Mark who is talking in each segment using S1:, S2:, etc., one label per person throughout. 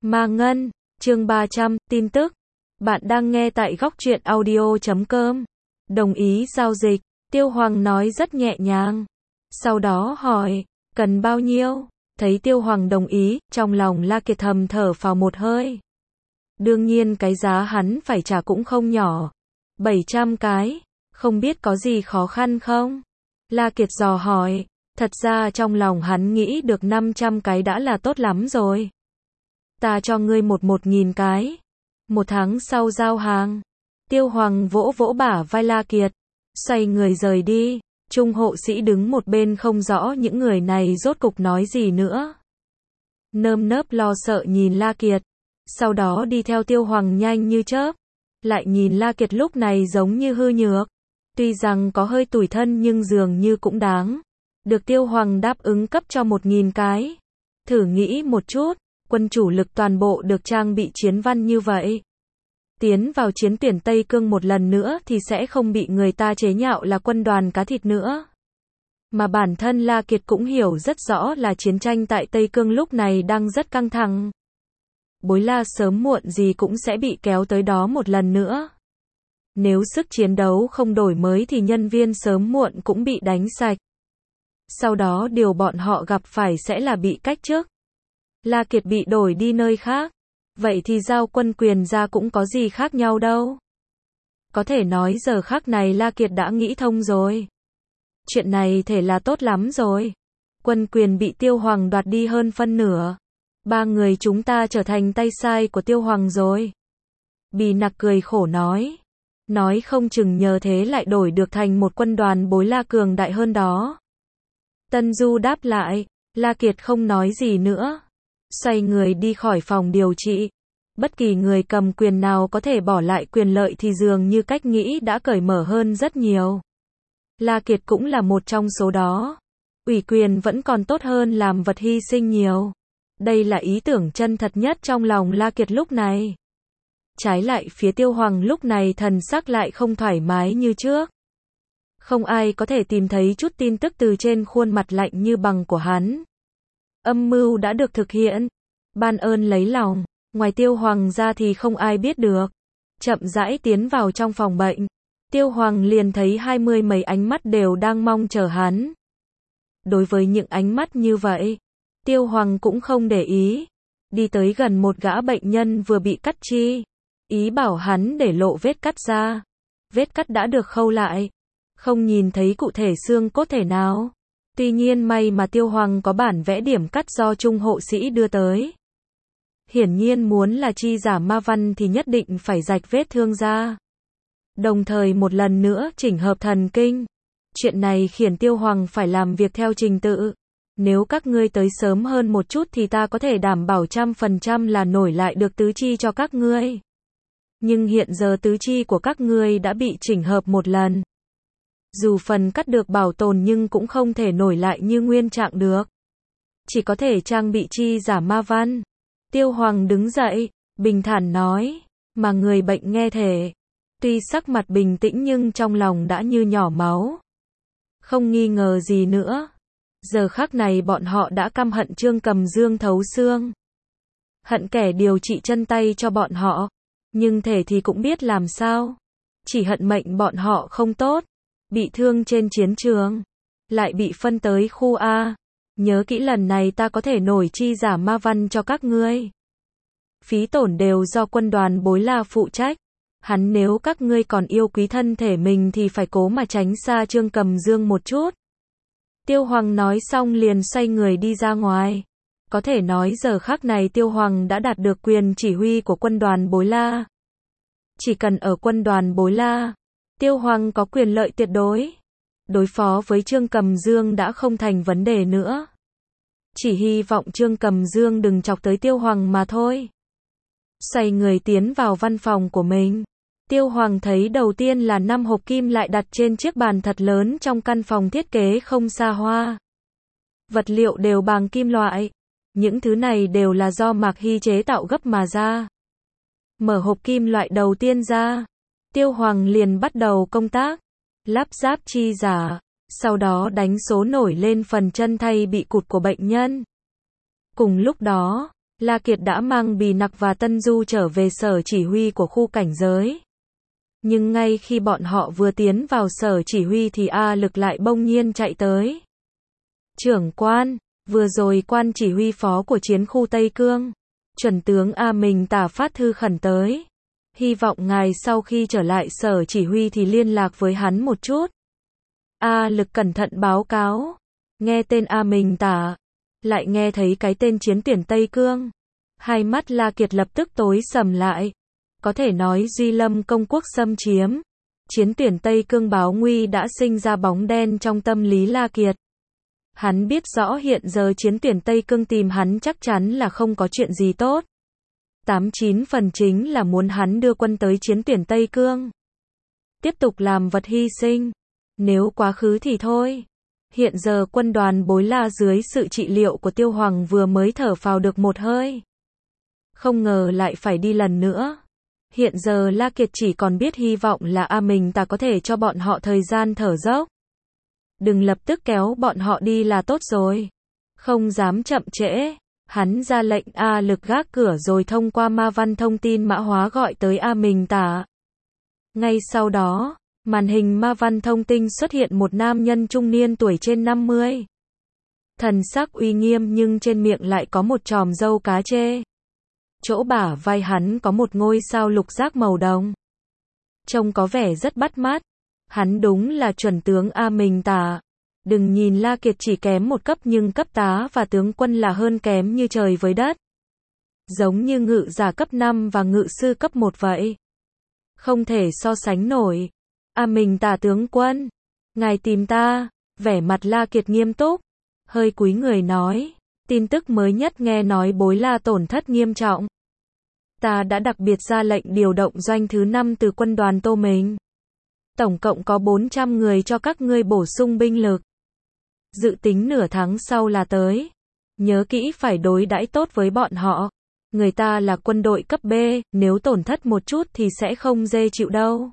S1: Ma Ngân, chương 300, tin tức. Bạn đang nghe tại góc truyện audio.com. Đồng ý giao dịch, Tiêu Hoàng nói rất nhẹ nhàng. Sau đó hỏi, cần bao nhiêu? Thấy Tiêu Hoàng đồng ý, trong lòng La Kiệt thầm thở phào một hơi. Đương nhiên cái giá hắn phải trả cũng không nhỏ. 700 cái, không biết có gì khó khăn không? La Kiệt dò hỏi, thật ra trong lòng hắn nghĩ được 500 cái đã là tốt lắm rồi. Ta cho ngươi 1.000 cái. 1 tháng sau giao hàng. Tiêu Hoàng vỗ vỗ bả vai La Kiệt, xoay người rời đi. Trung hộ sĩ đứng một bên không rõ những người này rốt cục nói gì nữa. Nơm nớp lo sợ nhìn La Kiệt, sau đó đi theo Tiêu Hoàng nhanh như chớp. Lại nhìn La Kiệt lúc này giống như hư nhược. Tuy rằng có hơi tủi thân nhưng dường như cũng đáng. Được Tiêu Hoàng đáp ứng cấp cho 1.000 cái. Thử nghĩ một chút, quân chủ lực toàn bộ được trang bị chiến văn như vậy. Tiến vào chiến tuyển Tây Cương một lần nữa thì sẽ không bị người ta chế nhạo là quân đoàn cá thịt nữa. Mà bản thân La Kiệt cũng hiểu rất rõ là chiến tranh tại Tây Cương lúc này đang rất căng thẳng. Bối La sớm muộn gì cũng sẽ bị kéo tới đó một lần nữa. Nếu sức chiến đấu không đổi mới thì nhân viên sớm muộn cũng bị đánh sạch. Sau đó điều bọn họ gặp phải sẽ là bị cách chức. La Kiệt bị đổi đi nơi khác. Vậy thì giao quân quyền ra cũng có gì khác nhau đâu. Có thể nói giờ khắc này La Kiệt đã nghĩ thông rồi. Chuyện này thể là tốt lắm rồi. Quân quyền bị Tiêu Hoàng đoạt đi hơn phân nửa. 3 người chúng ta trở thành tay sai của Tiêu Hoàng rồi. Bì Nặc cười khổ nói. Nói không chừng nhờ thế lại đổi được thành một quân đoàn Bối La cường đại hơn đó. Tân Du đáp lại. La Kiệt không nói gì nữa. Xoay người đi khỏi phòng điều trị. Bất kỳ người cầm quyền nào có thể bỏ lại quyền lợi thì dường như cách nghĩ đã cởi mở hơn rất nhiều. La Kiệt cũng là một trong số đó. Ủy quyền vẫn còn tốt hơn làm vật hy sinh nhiều. Đây là ý tưởng chân thật nhất trong lòng La Kiệt lúc này. Trái lại phía Tiêu Hoàng lúc này thần sắc lại không thoải mái như trước. Không ai có thể tìm thấy chút tin tức từ trên khuôn mặt lạnh như bằng của hắn. Âm mưu đã được thực hiện. Ban ơn lấy lòng. Ngoài Tiêu Hoàng ra thì không ai biết được. Chậm rãi tiến vào trong phòng bệnh. Tiêu Hoàng liền thấy 20 mấy ánh mắt đều đang mong chờ hắn. Đối với những ánh mắt như vậy, Tiêu Hoàng cũng không để ý. Đi tới gần một gã bệnh nhân vừa bị cắt chi. Ý bảo hắn để lộ vết cắt ra. Vết cắt đã được khâu lại. Không nhìn thấy cụ thể xương cốt thể nào. Tuy nhiên may mà Tiêu Hoàng có bản vẽ điểm cắt do Trung hộ sĩ đưa tới. Hiển nhiên muốn là chi giả ma văn thì nhất định phải rạch vết thương ra. Đồng thời một lần nữa chỉnh hợp thần kinh. Chuyện này khiến Tiêu Hoàng phải làm việc theo trình tự. Nếu các ngươi tới sớm hơn một chút thì ta có thể đảm bảo 100% là nổi lại được tứ chi cho các ngươi. Nhưng hiện giờ tứ chi của các ngươi đã bị chỉnh hợp một lần. Dù phần cắt được bảo tồn nhưng cũng không thể nổi lại như nguyên trạng được. Chỉ có thể trang bị chi giả ma văn. Tiêu Hoàng đứng dậy, bình thản nói, mà người bệnh nghe thể. Tuy sắc mặt bình tĩnh nhưng trong lòng đã như nhỏ máu. Không nghi ngờ gì nữa. Giờ khắc này bọn họ đã căm hận Trương Cầm Dương thấu xương. Hận kẻ điều trị chân tay cho bọn họ. Nhưng thể thì cũng biết làm sao. Chỉ hận mệnh bọn họ không tốt. Bị thương trên chiến trường. Lại bị phân tới khu A. Nhớ kỹ lần này ta có thể nổi chi giả ma văn cho các ngươi. Phí tổn đều do quân đoàn Bối La phụ trách. Hắn nếu các ngươi còn yêu quý thân thể mình thì phải cố mà tránh xa Trương Cầm Dương một chút. Tiêu Hoàng nói xong liền xoay người đi ra ngoài. Có thể nói giờ khắc này Tiêu Hoàng đã đạt được quyền chỉ huy của quân đoàn Bối La. Chỉ cần ở quân đoàn Bối La, Tiêu Hoàng có quyền lợi tuyệt đối. Đối phó với Trương Cầm Dương đã không thành vấn đề nữa. Chỉ hy vọng Trương Cầm Dương đừng chọc tới Tiêu Hoàng mà thôi. Xoay người tiến vào văn phòng của mình. Tiêu Hoàng thấy đầu tiên là 5 hộp kim lại đặt trên chiếc bàn thật lớn trong căn phòng thiết kế không xa hoa. Vật liệu đều bằng kim loại. Những thứ này đều là do Mạc Hy chế tạo gấp mà ra. Mở hộp kim loại đầu tiên ra. Tiêu Hoàng liền bắt đầu công tác. Lắp ráp chi giả. Sau đó đánh số nổi lên phần chân thay bị cụt của bệnh nhân. Cùng lúc đó, La Kiệt đã mang Bì Nặc và Tân Du trở về sở chỉ huy của khu cảnh giới. Nhưng ngay khi bọn họ vừa tiến vào sở chỉ huy thì A Lực lại bỗng nhiên chạy tới. Trưởng quan, vừa rồi quan chỉ huy phó của chiến khu Tây Cương, chuẩn tướng A Mình Tả phát thư khẩn tới. Hy vọng ngài sau khi trở lại sở chỉ huy thì liên lạc với hắn một chút. A Lực cẩn thận báo cáo. Nghe tên A Mình Tả, lại nghe thấy cái tên chiến tuyển Tây Cương. Hai mắt La Kiệt lập tức tối sầm lại. Có thể nói Duy Lâm công quốc xâm chiếm. Chiến tuyển Tây Cương báo nguy đã sinh ra bóng đen trong tâm lý La Kiệt. Hắn biết rõ hiện giờ chiến tuyển Tây Cương tìm hắn chắc chắn là không có chuyện gì tốt. 89 phần chính là muốn hắn đưa quân tới chiến tuyển Tây Cương. Tiếp tục làm vật hy sinh. Nếu quá khứ thì thôi. Hiện giờ quân đoàn Bối La dưới sự trị liệu của Tiêu Hoàng vừa mới thở phào được một hơi. Không ngờ lại phải đi lần nữa. Hiện giờ La Kiệt chỉ còn biết hy vọng là A Mình Tả có thể cho bọn họ thời gian thở dốc. Đừng lập tức kéo bọn họ đi là tốt rồi. Không dám chậm trễ. Hắn ra lệnh A Lực gác cửa rồi thông qua ma văn thông tin mã hóa gọi tới A Mình Tả. Ngay sau đó, màn hình ma văn thông tin xuất hiện một nam nhân trung niên tuổi trên 50. Thần sắc uy nghiêm nhưng trên miệng lại có một chòm râu cá trê. Chỗ bả vai hắn có một ngôi sao lục giác màu đồng. Trông có vẻ rất bắt mắt. Hắn đúng là chuẩn tướng A Mình Tả. Đừng nhìn La Kiệt chỉ kém một cấp nhưng cấp tá và tướng quân là hơn kém như trời với đất. Giống như ngự giả cấp 5 và ngự sư cấp 1 vậy. Không thể so sánh nổi. A Mình Tả tướng quân. Ngài tìm ta. Vẻ mặt La Kiệt nghiêm túc. Hơi cúi người nói. Tin tức mới nhất nghe nói Bối La tổn thất nghiêm trọng. Ta đã đặc biệt ra lệnh điều động doanh thứ 5 từ quân đoàn Tô Mình. Tổng cộng có 400 người cho các ngươi bổ sung binh lực. Dự tính nửa tháng sau là tới. Nhớ kỹ phải đối đãi tốt với bọn họ. Người ta là quân đội cấp B, nếu tổn thất một chút thì sẽ không dễ chịu đâu.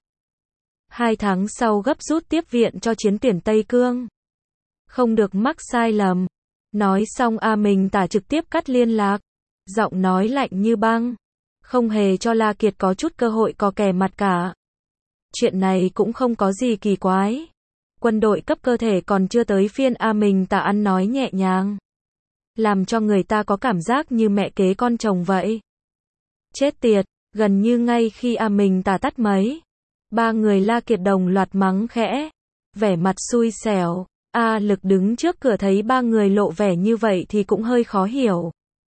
S1: 2 tháng sau gấp rút tiếp viện cho chiến tuyển Tây Cương. Không được mắc sai lầm. Nói xong A Mình Tả trực tiếp cắt liên lạc. Giọng nói lạnh như băng. Không hề cho La Kiệt có chút cơ hội có kè mặt cả. Chuyện này cũng không có gì kỳ quái. Quân đội cấp cơ thể còn chưa tới phiên A Mình Tả ăn nói nhẹ nhàng. Làm cho người ta có cảm giác như mẹ kế con chồng vậy. Chết tiệt, gần như ngay khi A Mình Tả tắt máy. 3 người La Kiệt đồng loạt mắng khẽ. Vẻ mặt xui xẻo. A Lực đứng trước cửa thấy 3 người lộ vẻ như vậy thì cũng hơi khó hiểu.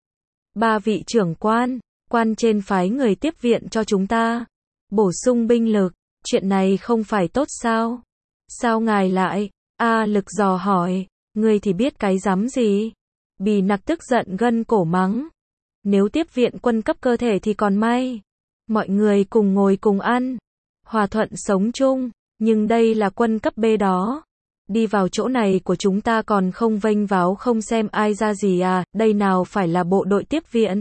S1: 3 vị trưởng quan, quan trên phái người tiếp viện cho chúng ta. Bổ sung binh lực, chuyện này không phải tốt sao? Sao ngài lại? A Lực dò hỏi, ngươi thì biết cái rắm gì? Bì Nặc tức giận gân cổ mắng. Nếu tiếp viện quân cấp cơ thể thì còn may. Mọi người cùng ngồi cùng ăn. Hòa thuận sống chung. Nhưng đây là quân cấp B đó. Đi vào chỗ này của chúng ta còn không vênh váo không xem ai ra gì à, đây nào phải là bộ đội tiếp viện.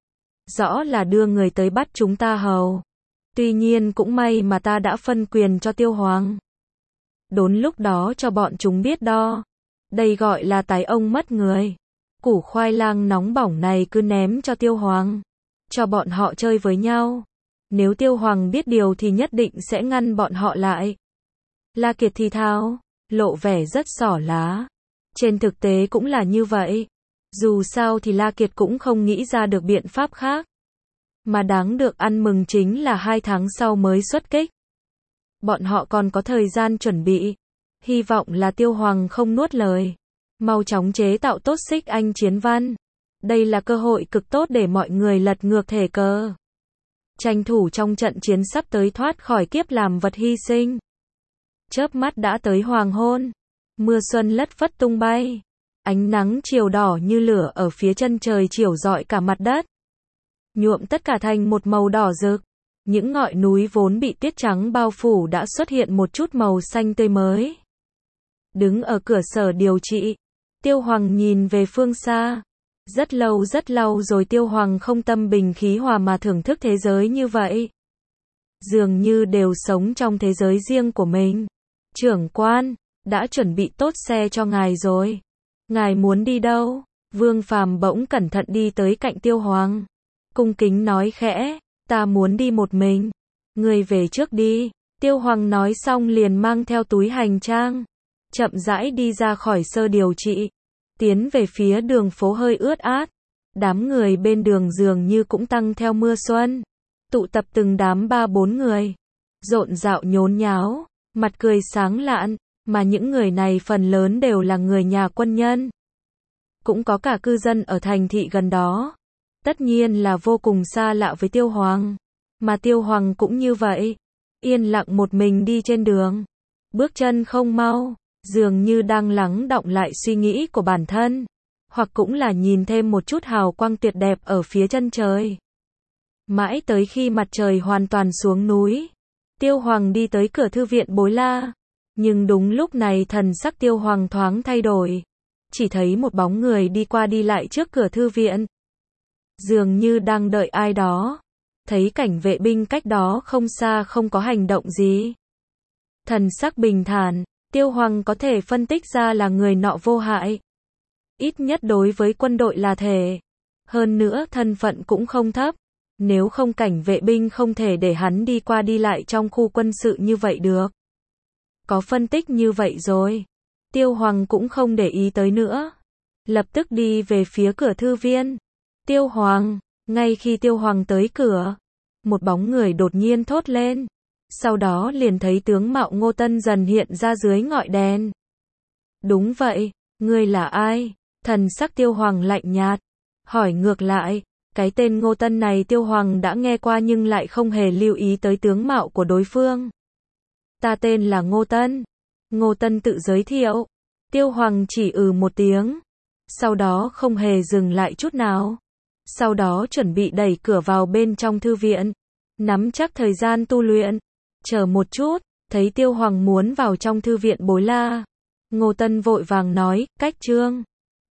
S1: Rõ là đưa người tới bắt chúng ta hầu. Tuy nhiên cũng may mà ta đã phân quyền cho Tiêu Hoàng. Đốn lúc đó cho bọn chúng biết đo. Đây gọi là tài ông mất người. Củ khoai lang nóng bỏng này cứ ném cho Tiêu Hoàng. Cho bọn họ chơi với nhau. Nếu Tiêu Hoàng biết điều thì nhất định sẽ ngăn bọn họ lại. La Kiệt thì thào, lộ vẻ rất xỏ lá. Trên thực tế cũng là như vậy. Dù sao thì La Kiệt cũng không nghĩ ra được biện pháp khác. Mà đáng được ăn mừng chính là 2 tháng sau mới xuất kích. Bọn họ còn có thời gian chuẩn bị. Hy vọng là Tiêu Hoàng không nuốt lời. Mau chóng chế tạo tốt xích anh chiến văn. Đây là cơ hội cực tốt để mọi người lật ngược thể cờ. Tranh thủ trong trận chiến sắp tới thoát khỏi kiếp làm vật hy sinh. Chớp mắt đã tới hoàng hôn. Mưa xuân lất phất tung bay. Ánh nắng chiều đỏ như lửa ở phía chân trời chiếu rọi cả mặt đất. Nhuộm tất cả thành một màu đỏ rực. Những ngọn núi vốn bị tuyết trắng bao phủ đã xuất hiện một chút màu xanh tươi mới. Đứng ở cửa sở điều trị, Tiêu Hoàng nhìn về phương xa. Rất lâu rồi Tiêu Hoàng không tâm bình khí hòa mà thưởng thức thế giới như vậy. Dường như đều sống trong thế giới riêng của mình. Trưởng quan, đã chuẩn bị tốt xe cho ngài rồi. Ngài muốn đi đâu? Vương Phàm bỗng cẩn thận đi tới cạnh Tiêu Hoàng. Cung kính nói khẽ, ta muốn đi một mình. Ngươi về trước đi. Tiêu Hoàng nói xong liền mang theo túi hành trang. Chậm rãi đi ra khỏi sơ điều trị. Tiến về phía đường phố hơi ướt át. Đám người bên đường dường như cũng tăng theo mưa xuân. Tụ tập từng đám 3-4 người. Rộn rạo nhốn nháo. Mặt cười sáng lạn. Mà những người này phần lớn đều là người nhà quân nhân. Cũng có cả cư dân ở thành thị gần đó. Tất nhiên là vô cùng xa lạ với Tiêu Hoàng. Mà Tiêu Hoàng cũng như vậy. Yên lặng một mình đi trên đường. Bước chân không mau. Dường như đang lắng đọng lại suy nghĩ của bản thân. Hoặc cũng là nhìn thêm một chút hào quang tuyệt đẹp ở phía chân trời. Mãi tới khi mặt trời hoàn toàn xuống núi. Tiêu Hoàng đi tới cửa thư viện Bối La. Nhưng đúng lúc này thần sắc Tiêu Hoàng thoáng thay đổi. Chỉ thấy một bóng người đi qua đi lại trước cửa thư viện. Dường như đang đợi ai đó. Thấy cảnh vệ binh cách đó không xa không có hành động gì. Thần sắc bình thản, Tiêu Hoàng có thể phân tích ra là người nọ vô hại. Ít nhất đối với quân đội là thể. Hơn nữa thân phận cũng không thấp. Nếu không cảnh vệ binh không thể để hắn đi qua đi lại trong khu quân sự như vậy được. Có phân tích như vậy rồi. Tiêu Hoàng cũng không để ý tới nữa. Lập tức đi về phía cửa thư viên. Tiêu Hoàng, ngay khi Tiêu Hoàng tới cửa, một bóng người đột nhiên thốt lên. Sau đó liền thấy tướng mạo Ngô Tân dần hiện ra dưới ngọn đèn. Đúng vậy, ngươi là ai? Thần sắc Tiêu Hoàng lạnh nhạt. Hỏi ngược lại, cái tên Ngô Tân này Tiêu Hoàng đã nghe qua nhưng lại không hề lưu ý tới tướng mạo của đối phương. Ta tên là Ngô Tân. Ngô Tân tự giới thiệu. Tiêu Hoàng chỉ một tiếng. Sau đó không hề dừng lại chút nào. Sau đó chuẩn bị đẩy cửa vào bên trong thư viện. Nắm chắc thời gian tu luyện. Chờ một chút, thấy Tiêu Hoàng muốn vào trong thư viện Bối La. Ngô Tân vội vàng nói, cách chương.